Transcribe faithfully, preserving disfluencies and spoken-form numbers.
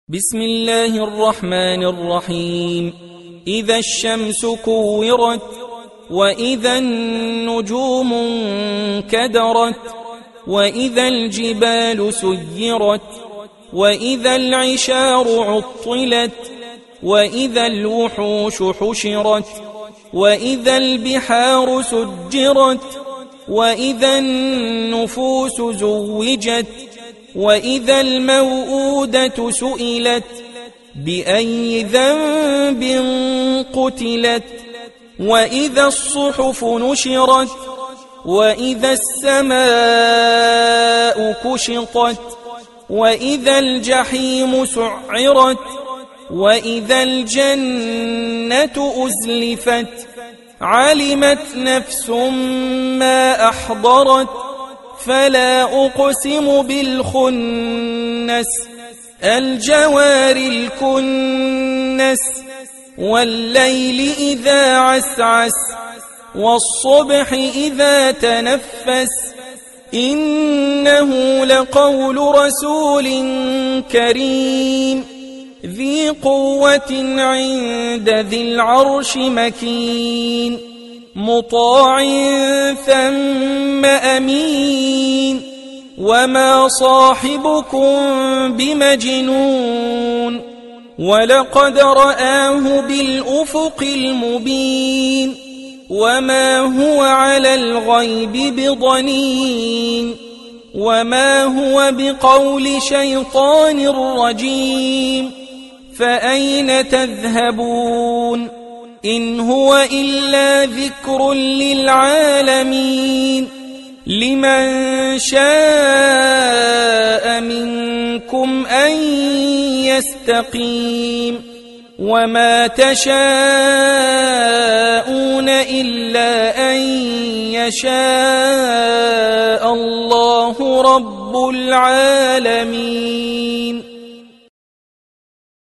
بسم الله الرحمن الرحيم. إذا الشمس كورت وإذا النجوم انكدرت وإذا الجبال سيرت وإذا العشار عطلت وإذا الوحوش حشرت وإذا البحار سجرت وإذا النفوس زوجت وإذا الموءودة سئلت بأي ذنب قتلت وإذا الصحف نشرت وإذا السماء كشطت وإذا الجحيم سعرت وإذا الجنة أزلفت علمت نفس ما أحضرت فلا أقسم بالخنس الجوار الكنس والليل إذا عسعس والصبح إذا تنفس إنه لقول رسول كريم ذي قوة عند ذي العرش مكين مطاع ثم أمين وما صاحبكم بمجنون ولقد رآه بالأفق المبين وما هو على الغيب بضنين وما هو بقول شيطان رجيم فأين تذهبون إن هو إلا ذكر للعالمين لمن شاء منكم أن يستقيم وما تشاءون إلا أن يشاء الله رب العالمين.